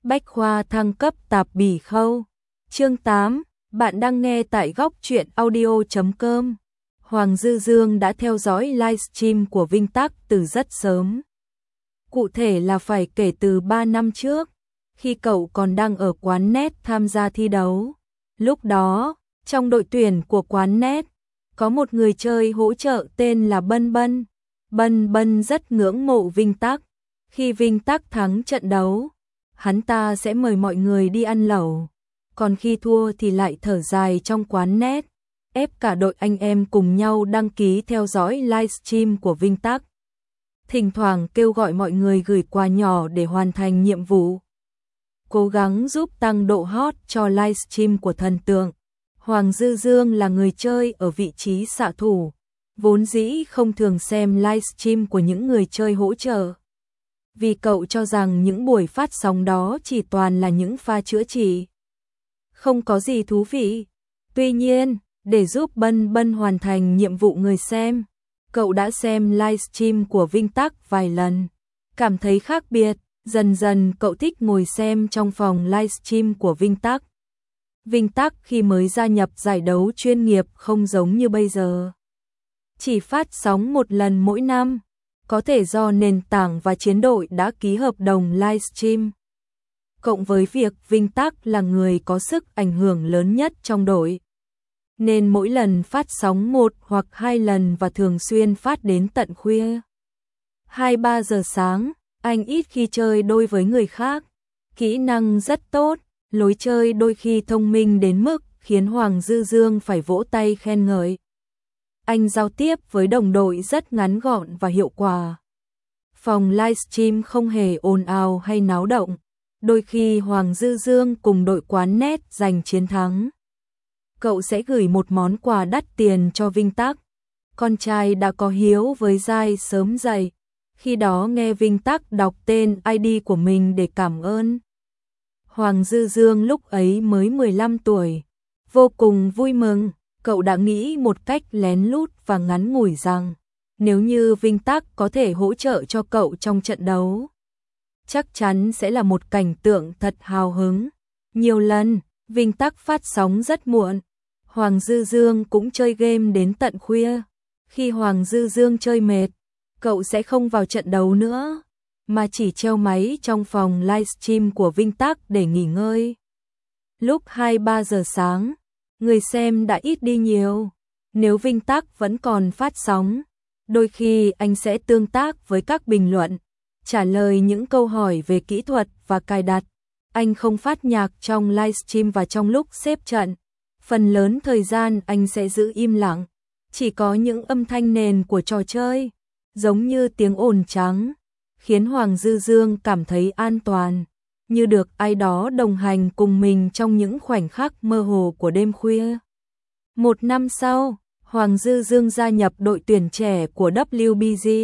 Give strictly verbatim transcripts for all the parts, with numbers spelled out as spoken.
Bách khoa thăng cấp tạp bỉ khâu. Chương tám, bạn đang nghe tại góc truyện audio chấm com. Hoàng Dư Dương đã theo dõi livestream của Vinh Tắc từ rất sớm. Cụ thể là phải kể từ ba năm trước, khi cậu còn đang ở quán net tham gia thi đấu. Lúc đó, trong đội tuyển của quán net, có một người chơi hỗ trợ tên là Bân Bân. Bân Bân rất ngưỡng mộ Vinh Tắc. Khi Vinh Tắc thắng trận đấu, hắn ta sẽ mời mọi người đi ăn lẩu. Còn khi thua thì lại thở dài trong quán net, ép cả đội anh em cùng nhau đăng ký theo dõi livestream của Vinh Tắc. Thỉnh thoảng kêu gọi mọi người gửi quà nhỏ để hoàn thành nhiệm vụ. Cố gắng giúp tăng độ hot cho livestream của thần tượng. Hoàng Dư Dương là người chơi ở vị trí xạ thủ, vốn dĩ không thường xem livestream của những người chơi hỗ trợ. Vì cậu cho rằng những buổi phát sóng đó chỉ toàn là những pha chữa trị, không có gì thú vị. Tuy nhiên, để giúp Bân Bân hoàn thành nhiệm vụ người xem, cậu đã xem livestream của Vinh Tắc vài lần, cảm thấy khác biệt, dần dần cậu thích ngồi xem trong phòng livestream của Vinh Tắc. Vinh Tắc khi mới gia nhập giải đấu chuyên nghiệp không giống như bây giờ, chỉ phát sóng một lần mỗi năm, có thể do nền tảng và chiến đội đã ký hợp đồng livestream. Cộng với việc Vinh Tắc là người có sức ảnh hưởng lớn nhất trong đội, nên mỗi lần phát sóng một hoặc hai lần và thường xuyên phát đến tận khuya. hai ba giờ sáng, anh ít khi chơi đôi với người khác, kỹ năng rất tốt, lối chơi đôi khi thông minh đến mức khiến Hoàng Dư Dương phải vỗ tay khen ngợi. Anh giao tiếp với đồng đội rất ngắn gọn và hiệu quả. Phòng livestream không hề ồn ào hay náo động, đôi khi Hoàng Dư Dương cùng đội quán net giành chiến thắng, cậu sẽ gửi một món quà đắt tiền cho Vinh Tắc. Con trai đã có hiếu với dai sớm dậy, khi đó nghe Vinh Tắc đọc tên i đê của mình để cảm ơn. Hoàng Dư Dương lúc ấy mới mười lăm tuổi, vô cùng vui mừng, cậu đã nghĩ một cách lén lút và ngắn ngủi rằng, nếu như Vinh Tắc có thể hỗ trợ cho cậu trong trận đấu, chắc chắn sẽ là một cảnh tượng thật hào hứng. Nhiều lần, Vinh Tắc phát sóng rất muộn, Hoàng Dư Dương cũng chơi game đến tận khuya. Khi Hoàng Dư Dương chơi mệt, cậu sẽ không vào trận đấu nữa, mà chỉ treo máy trong phòng livestream của Vinh Tắc để nghỉ ngơi. Lúc hai ba giờ sáng, người xem đã ít đi nhiều. Nếu Vinh Tắc vẫn còn phát sóng, đôi khi anh sẽ tương tác với các bình luận, trả lời những câu hỏi về kỹ thuật và cài đặt. Anh không phát nhạc trong livestream và trong lúc xếp trận. Phần lớn thời gian anh sẽ giữ im lặng, chỉ có những âm thanh nền của trò chơi, giống như tiếng ồn trắng, khiến Hoàng Dư Dương cảm thấy an toàn, như được ai đó đồng hành cùng mình trong những khoảnh khắc mơ hồ của đêm khuya. Một năm sau, Hoàng Dư Dương gia nhập đội tuyển trẻ của W B G.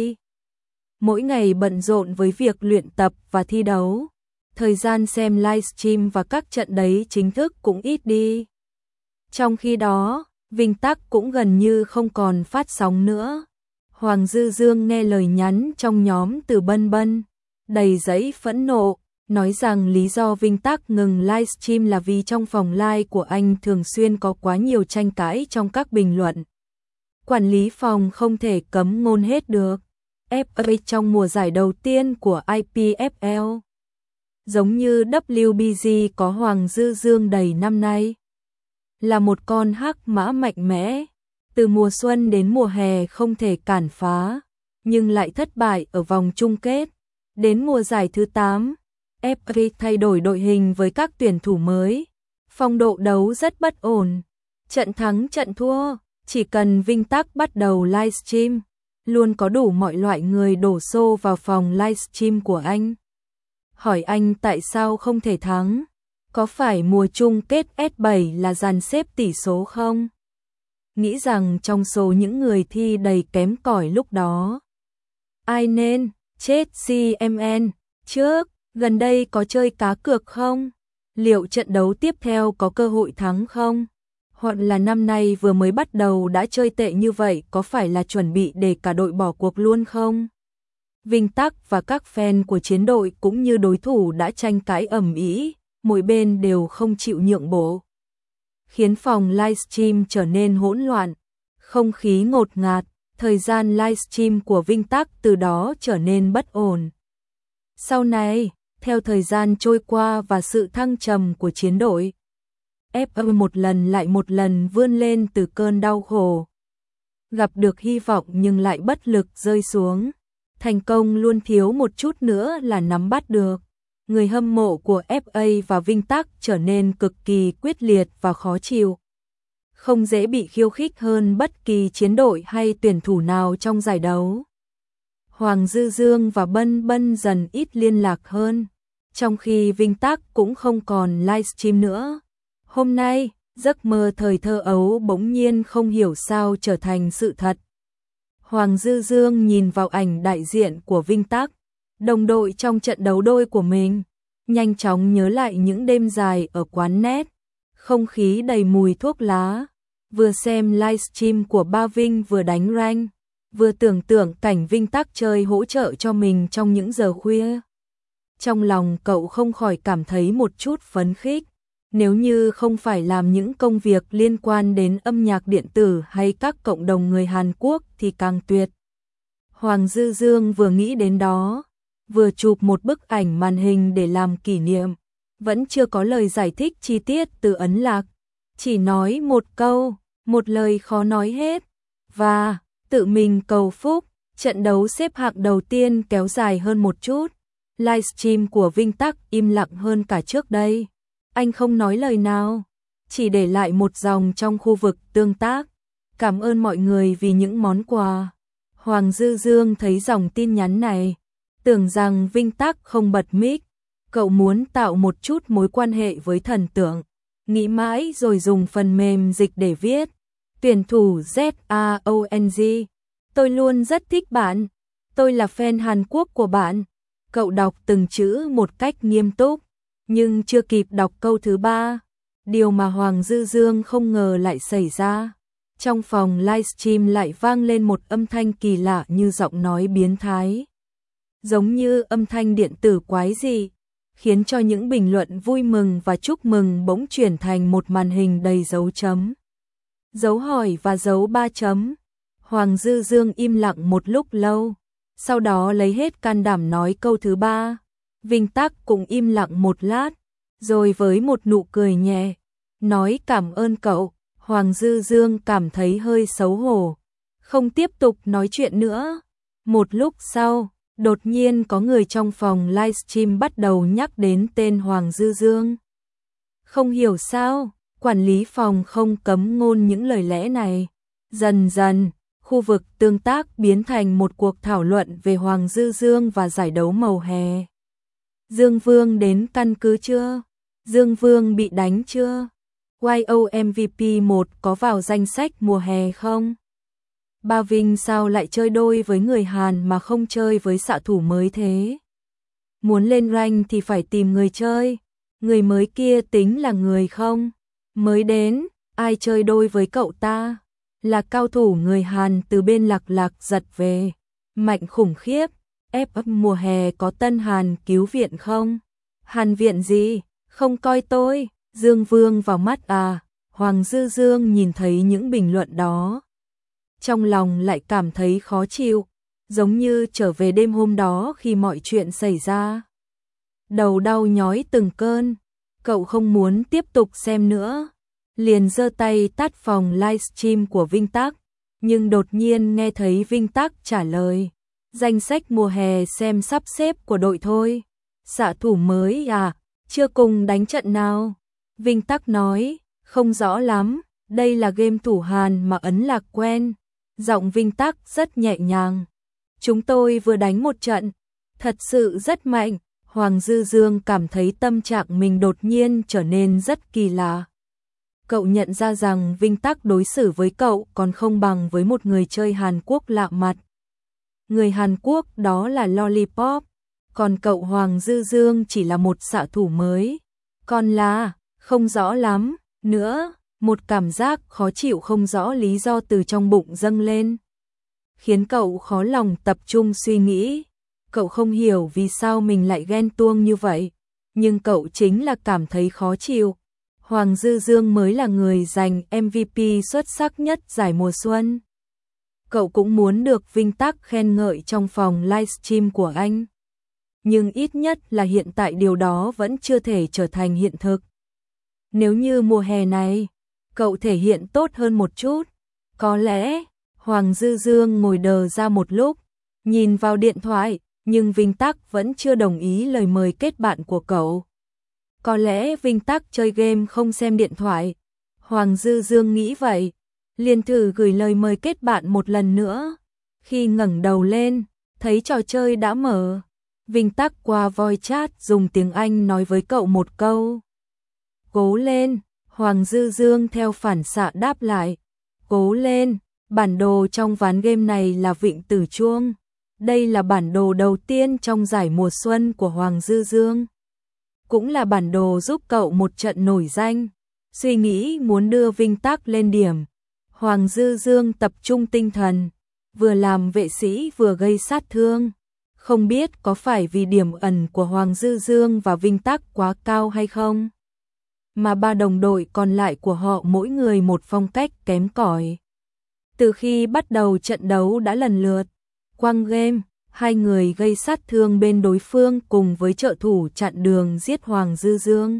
Mỗi ngày bận rộn với việc luyện tập và thi đấu, thời gian xem livestream và các trận đấy chính thức cũng ít đi. Trong khi đó, Vinh Tắc cũng gần như không còn phát sóng nữa. Hoàng Dư Dương nghe lời nhắn trong nhóm từ Bân Bân, đầy giấy phẫn nộ, nói rằng lý do Vinh Tắc ngừng livestream là vì trong phòng live của anh thường xuyên có quá nhiều tranh cãi trong các bình luận. Quản lý phòng không thể cấm ngôn hết được. ép a trong mùa giải đầu tiên của i pê ép lờ, giống như W B G có Hoàng Dư Dương đầy năm nay, là một con hắc mã mạnh mẽ, từ mùa xuân đến mùa hè không thể cản phá, nhưng lại thất bại ở vòng chung kết. Đến mùa giải thứ tám, ép a thay đổi đội hình với các tuyển thủ mới, phong độ đấu rất bất ổn, trận thắng trận thua, chỉ cần Vinh Tắc bắt đầu livestream, luôn có đủ mọi loại người đổ xô vào phòng livestream của anh. Hỏi anh tại sao không thể thắng, có phải mùa chung kết S bảy là dàn xếp tỷ số không? Nghĩ rằng trong số những người thi đầy kém cỏi lúc đó, ai nên chết xê em en trước, gần đây có chơi cá cược không? Liệu trận đấu tiếp theo có cơ hội thắng không? Hoặc là năm nay vừa mới bắt đầu đã chơi tệ như vậy, có phải là chuẩn bị để cả đội bỏ cuộc luôn không? Vinh Tắc và các fan của chiến đội cũng như đối thủ đã tranh cãi ầm ĩ, mỗi bên đều không chịu nhượng bộ, khiến phòng livestream trở nên hỗn loạn, không khí ngột ngạt, thời gian livestream của Vinh Tắc từ đó trở nên bất ổn. Sau này, theo thời gian trôi qua và sự thăng trầm của chiến đội, ép em một lần lại một lần vươn lên từ cơn đau khổ. Gặp được hy vọng nhưng lại bất lực rơi xuống. Thành công luôn thiếu một chút nữa là nắm bắt được. Người hâm mộ của ép a và Vinh Tắc trở nên cực kỳ quyết liệt và khó chịu. Không dễ bị khiêu khích hơn bất kỳ chiến đội hay tuyển thủ nào trong giải đấu. Hoàng Dư Dương và Bân Bân dần ít liên lạc hơn, trong khi Vinh Tắc cũng không còn livestream nữa. Hôm nay, giấc mơ thời thơ ấu bỗng nhiên không hiểu sao trở thành sự thật. Hoàng Dư Dương nhìn vào ảnh đại diện của Vinh Tắc, đồng đội trong trận đấu đôi của mình, nhanh chóng nhớ lại những đêm dài ở quán net, không khí đầy mùi thuốc lá, vừa xem livestream của Ba Vinh vừa đánh rank, vừa tưởng tượng cảnh Vinh Tắc chơi hỗ trợ cho mình trong những giờ khuya. Trong lòng cậu không khỏi cảm thấy một chút phấn khích. Nếu như không phải làm những công việc liên quan đến âm nhạc điện tử hay các cộng đồng người Hàn Quốc thì càng tuyệt. Hoàng Dư Dương vừa nghĩ đến đó, vừa chụp một bức ảnh màn hình để làm kỷ niệm, vẫn chưa có lời giải thích chi tiết từ Ấn Lạc, chỉ nói một câu, một lời khó nói hết, và tự mình cầu phúc. Trận đấu xếp hạng đầu tiên kéo dài hơn một chút, livestream của Vinh Tắc im lặng hơn cả trước đây. Anh không nói lời nào, chỉ để lại một dòng trong khu vực tương tác. Cảm ơn mọi người vì những món quà. Hoàng Dư Dương thấy dòng tin nhắn này, tưởng rằng Vinh Tắc không bật mic, cậu muốn tạo một chút mối quan hệ với thần tượng. Nghĩ mãi rồi dùng phần mềm dịch để viết. Tuyển thủ Z A O N G, tôi luôn rất thích bạn, tôi là fan Hàn Quốc của bạn. Cậu đọc từng chữ một cách nghiêm túc, nhưng chưa kịp đọc câu thứ ba, điều mà Hoàng Dư Dương không ngờ lại xảy ra. Trong phòng livestream lại vang lên một âm thanh kỳ lạ như giọng nói biến thái, giống như âm thanh điện tử quái dị, khiến cho những bình luận vui mừng và chúc mừng bỗng chuyển thành một màn hình đầy dấu chấm, dấu hỏi và dấu ba chấm. Hoàng Dư Dương im lặng một lúc lâu, sau đó lấy hết can đảm nói câu thứ ba. Vinh Tắc cũng im lặng một lát, rồi với một nụ cười nhẹ, nói cảm ơn cậu. Hoàng Dư Dương cảm thấy hơi xấu hổ, không tiếp tục nói chuyện nữa. Một lúc sau, đột nhiên có người trong phòng livestream bắt đầu nhắc đến tên Hoàng Dư Dương. Không hiểu sao, quản lý phòng không cấm ngôn những lời lẽ này. Dần dần, khu vực tương tác biến thành một cuộc thảo luận về Hoàng Dư Dương và giải đấu màu hè. Dương Vương đến căn cứ chưa? Dương Vương bị đánh chưa? Y O M V P một có vào danh sách mùa hè không? Ba Vinh sao lại chơi đôi với người Hàn mà không chơi với xạ thủ mới thế? Muốn lên rank thì phải tìm người chơi. Người mới kia tính là người không? Mới đến, ai chơi đôi với cậu ta? Là cao thủ người Hàn từ bên Lạc Lạc giật về. Mạnh khủng khiếp. ép ép mùa hè có Tân Hàn cứu viện không? Hàn viện gì? Không coi tôi. Dương Vương vào mắt à? Hoàng Dư Dương nhìn thấy những bình luận đó, trong lòng lại cảm thấy khó chịu, giống như trở về đêm hôm đó khi mọi chuyện xảy ra. Đầu đau nhói từng cơn, cậu không muốn tiếp tục xem nữa, liền giơ tay tắt phòng livestream của Vinh Tắc, nhưng đột nhiên nghe thấy Vinh Tắc trả lời, danh sách mùa hè xem sắp xếp của đội thôi. Xạ thủ mới à? Chưa cùng đánh trận nào? Vinh Tắc nói, không rõ lắm, đây là game thủ Hàn mà Ấn Lạc quen. Giọng Vinh Tắc rất nhẹ nhàng. Chúng tôi vừa đánh một trận, thật sự rất mạnh. Hoàng Dư Dương cảm thấy tâm trạng mình đột nhiên trở nên rất kỳ lạ. Cậu nhận ra rằng Vinh Tắc đối xử với cậu còn không bằng với một người chơi Hàn Quốc lạ mặt. Người Hàn Quốc đó là Lollipop, còn cậu Hoàng Dư Dương chỉ là một xạ thủ mới. Còn là, không rõ lắm, nữa, một cảm giác khó chịu không rõ lý do từ trong bụng dâng lên, khiến cậu khó lòng tập trung suy nghĩ. Cậu không hiểu vì sao mình lại ghen tuông như vậy, nhưng cậu chính là cảm thấy khó chịu. Hoàng Dư Dương mới là người giành em vê pê xuất sắc nhất giải mùa xuân. Cậu cũng muốn được Vinh Tắc khen ngợi trong phòng livestream của anh. Nhưng ít nhất là hiện tại điều đó vẫn chưa thể trở thành hiện thực. Nếu như mùa hè này, cậu thể hiện tốt hơn một chút, có lẽ. Hoàng Dư Dương ngồi đờ ra một lúc, nhìn vào điện thoại, nhưng Vinh Tắc vẫn chưa đồng ý lời mời kết bạn của cậu. Có lẽ Vinh Tắc chơi game không xem điện thoại. Hoàng Dư Dương nghĩ vậy, liền thử gửi lời mời kết bạn một lần nữa. Khi ngẩng đầu lên, thấy trò chơi đã mở. Vinh Tắc qua voice chat dùng tiếng Anh nói với cậu một câu. Cố lên, Hoàng Dư Dương theo phản xạ đáp lại. Cố lên, bản đồ trong ván game này là Vịnh Tử Chuông. Đây là bản đồ đầu tiên trong giải mùa xuân của Hoàng Dư Dương. Cũng là bản đồ giúp cậu một trận nổi danh. Suy nghĩ muốn đưa Vinh Tắc lên điểm. Hoàng Dư Dương tập trung tinh thần, vừa làm vệ sĩ vừa gây sát thương. Không biết có phải vì điểm ẩn của Hoàng Dư Dương và Vinh Tắc quá cao hay không, mà ba đồng đội còn lại của họ mỗi người một phong cách kém cỏi. Từ khi bắt đầu trận đấu đã lần lượt quăng game, hai người gây sát thương bên đối phương cùng với trợ thủ chặn đường giết Hoàng Dư Dương.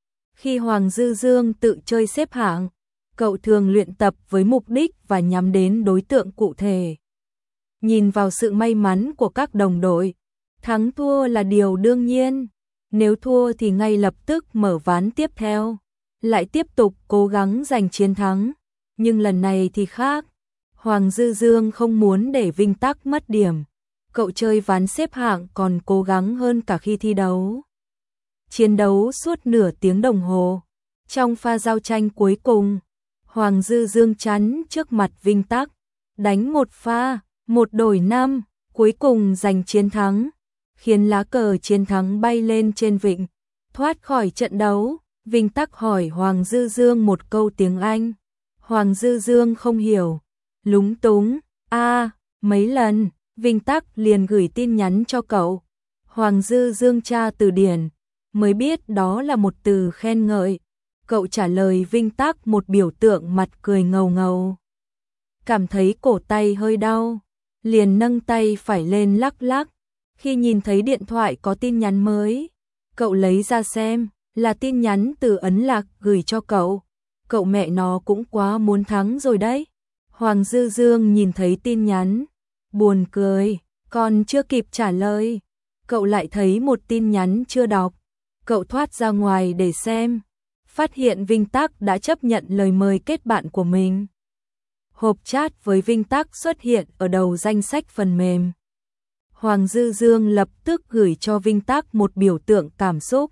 Khi Hoàng Dư Dương tự chơi xếp hạng, cậu thường luyện tập với mục đích và nhắm đến đối tượng cụ thể. Nhìn vào sự may mắn của các đồng đội, thắng thua là điều đương nhiên. Nếu thua thì ngay lập tức mở ván tiếp theo, lại tiếp tục cố gắng giành chiến thắng. Nhưng lần này thì khác. Hoàng Dư Dương không muốn để Vinh Tắc mất điểm. Cậu chơi ván xếp hạng còn cố gắng hơn cả khi thi đấu. Chiến đấu suốt nửa tiếng đồng hồ. Trong pha giao tranh cuối cùng, Hoàng Dư Dương chắn trước mặt Vinh Tắc, đánh một pha, một đổi năm, cuối cùng giành chiến thắng, khiến lá cờ chiến thắng bay lên trên vịnh. Thoát khỏi trận đấu, Vinh Tắc hỏi Hoàng Dư Dương một câu tiếng Anh. Hoàng Dư Dương không hiểu, lúng túng, a à, mấy lần, Vinh Tắc liền gửi tin nhắn cho cậu. Hoàng Dư Dương tra từ điển, mới biết đó là một từ khen ngợi. Cậu trả lời Vinh Tắc một biểu tượng mặt cười ngầu ngầu. Cảm thấy cổ tay hơi đau, liền nâng tay phải lên lắc lắc. Khi nhìn thấy điện thoại có tin nhắn mới, cậu lấy ra xem, là tin nhắn từ Ấn Lạc gửi cho cậu. Cậu mẹ nó cũng quá muốn thắng rồi đấy. Hoàng Dư Dương nhìn thấy tin nhắn, buồn cười, còn chưa kịp trả lời, cậu lại thấy một tin nhắn chưa đọc. Cậu thoát ra ngoài để xem, phát hiện Vinh Tắc đã chấp nhận lời mời kết bạn của mình. Hộp chat với Vinh Tắc xuất hiện ở đầu danh sách phần mềm. Hoàng Dư Dương lập tức gửi cho Vinh Tắc một biểu tượng cảm xúc.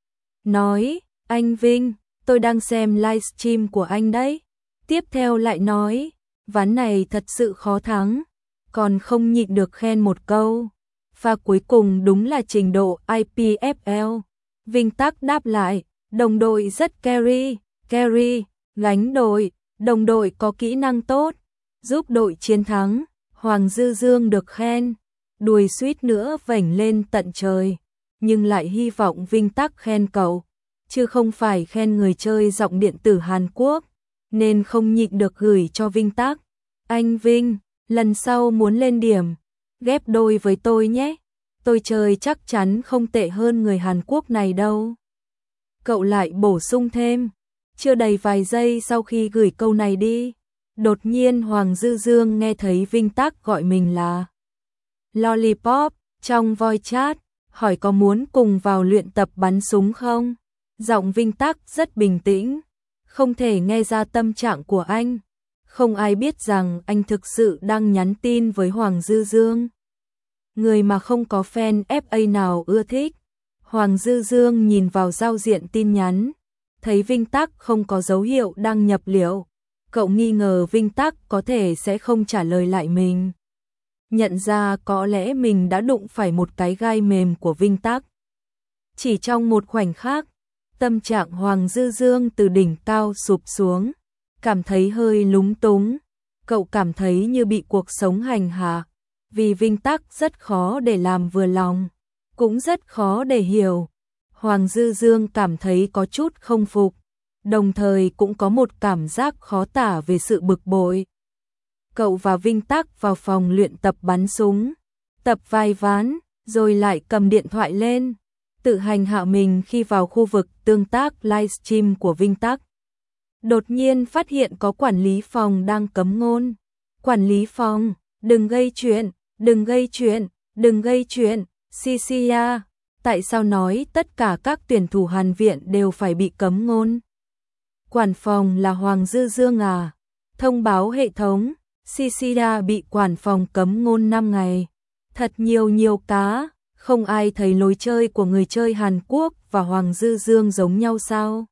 Nói, anh Vinh, tôi đang xem livestream của anh đấy. Tiếp theo lại nói, ván này thật sự khó thắng, còn không nhịn được khen một câu. Và cuối cùng đúng là trình độ i pê ép lờ. Vinh Tắc đáp lại, đồng đội rất carry, carry, gánh đội, đồng đội có kỹ năng tốt, giúp đội chiến thắng. Hoàng Dư Dương được khen, đuôi suýt nữa vểnh lên tận trời, nhưng lại hy vọng Vinh Tắc khen cậu, chứ không phải khen người chơi giọng điện tử Hàn Quốc, nên không nhịn được gửi cho Vinh Tắc. Anh Vinh, lần sau muốn lên điểm, ghép đôi với tôi nhé, tôi chơi chắc chắn không tệ hơn người Hàn Quốc này đâu. Cậu lại bổ sung thêm, chưa đầy vài giây sau khi gửi câu này đi, đột nhiên Hoàng Dư Dương nghe thấy Vinh Tắc gọi mình là Lollipop trong voice chat, hỏi có muốn cùng vào luyện tập bắn súng không? Giọng Vinh Tắc rất bình tĩnh, không thể nghe ra tâm trạng của anh. Không ai biết rằng anh thực sự đang nhắn tin với Hoàng Dư Dương, người mà không có fan ép a nào ưa thích. Hoàng Dư Dương nhìn vào giao diện tin nhắn, thấy Vinh Tắc không có dấu hiệu đăng nhập liệu. Cậu nghi ngờ Vinh Tắc có thể sẽ không trả lời lại mình. Nhận ra có lẽ mình đã đụng phải một cái gai mềm của Vinh Tắc. Chỉ trong một khoảnh khắc, tâm trạng Hoàng Dư Dương từ đỉnh cao sụp xuống, cảm thấy hơi lúng túng. Cậu cảm thấy như bị cuộc sống hành hạ, vì Vinh Tắc rất khó để làm vừa lòng, cũng rất khó để hiểu. Hoàng Dư Dương cảm thấy có chút không phục, đồng thời cũng có một cảm giác khó tả về sự bực bội. Cậu và Vinh Tắc vào phòng luyện tập bắn súng, tập vài ván, rồi lại cầm điện thoại lên, tự hành hạ mình khi vào khu vực tương tác livestream của Vinh Tắc. Đột nhiên phát hiện có quản lý phòng đang cấm ngôn. Quản lý phòng, đừng gây chuyện, đừng gây chuyện, đừng gây chuyện, Cecilia, tại sao nói tất cả các tuyển thủ Hàn Viện đều phải bị cấm ngôn? Quản phòng là Hoàng Dư Dương à? Thông báo hệ thống, Cecilia bị quản phòng cấm ngôn năm ngày. Thật nhiều nhiều cá, không ai thấy lối chơi của người chơi Hàn Quốc và Hoàng Dư Dương giống nhau sao?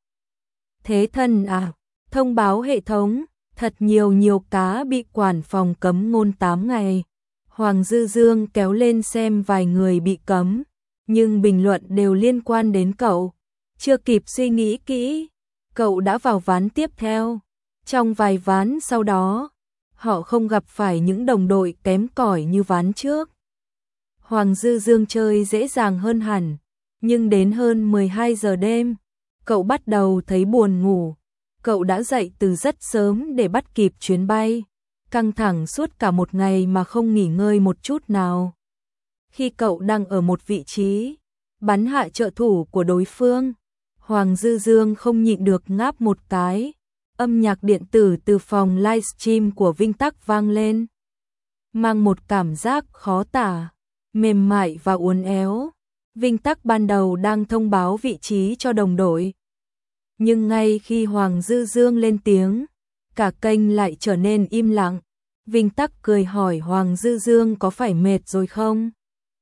Thế thân à? Thông báo hệ thống, thật nhiều nhiều cá bị quản phòng cấm ngôn tám ngày. Hoàng Dư Dương kéo lên xem vài người bị cấm, nhưng bình luận đều liên quan đến cậu. Chưa kịp suy nghĩ kỹ, cậu đã vào ván tiếp theo. Trong vài ván sau đó, họ không gặp phải những đồng đội kém cỏi như ván trước. Hoàng Dư Dương chơi dễ dàng hơn hẳn, nhưng đến hơn mười hai giờ đêm, cậu bắt đầu thấy buồn ngủ. Cậu đã dậy từ rất sớm để bắt kịp chuyến bay, căng thẳng suốt cả một ngày mà không nghỉ ngơi một chút nào. Khi cậu đang ở một vị trí, bắn hạ trợ thủ của đối phương, Hoàng Dư Dương không nhịn được ngáp một cái. Âm nhạc điện tử từ phòng livestream của Vinh Tắc vang lên, mang một cảm giác khó tả, mềm mại và uốn éo. Vinh Tắc ban đầu đang thông báo vị trí cho đồng đội, nhưng ngay khi Hoàng Dư Dương lên tiếng, cả kênh lại trở nên im lặng. Vinh Tắc cười hỏi Hoàng Dư Dương có phải mệt rồi không?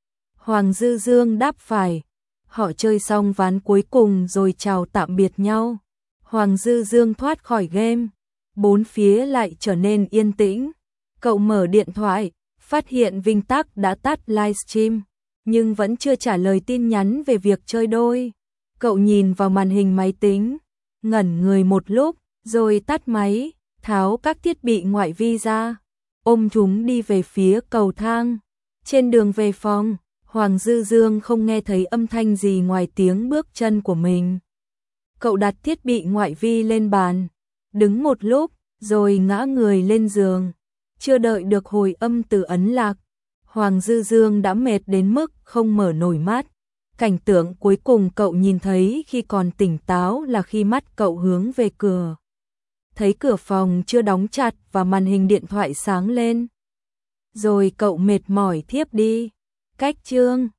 Hoàng Dư Dương đáp phải. Họ chơi xong ván cuối cùng rồi chào tạm biệt nhau. Hoàng Dư Dương thoát khỏi game, bốn phía lại trở nên yên tĩnh. Cậu mở điện thoại, phát hiện Vinh Tắc đã tắt livestream, nhưng vẫn chưa trả lời tin nhắn về việc chơi đôi. Cậu nhìn vào màn hình máy tính, ngẩn người một lúc, rồi tắt máy, tháo các thiết bị ngoại vi ra, ôm chúng đi về phía cầu thang. Trên đường về phòng, Hoàng Dư Dương không nghe thấy âm thanh gì ngoài tiếng bước chân của mình. Cậu đặt thiết bị ngoại vi lên bàn, đứng một lúc, rồi ngã người lên giường. Chưa đợi được hồi âm từ ấn lạc, Hoàng Dư Dương đã mệt đến mức không mở nổi mắt. Cảnh tượng cuối cùng cậu nhìn thấy khi còn tỉnh táo là khi mắt cậu hướng về cửa. Thấy cửa phòng chưa đóng chặt và màn hình điện thoại sáng lên. Rồi cậu mệt mỏi thiếp đi. Cách chương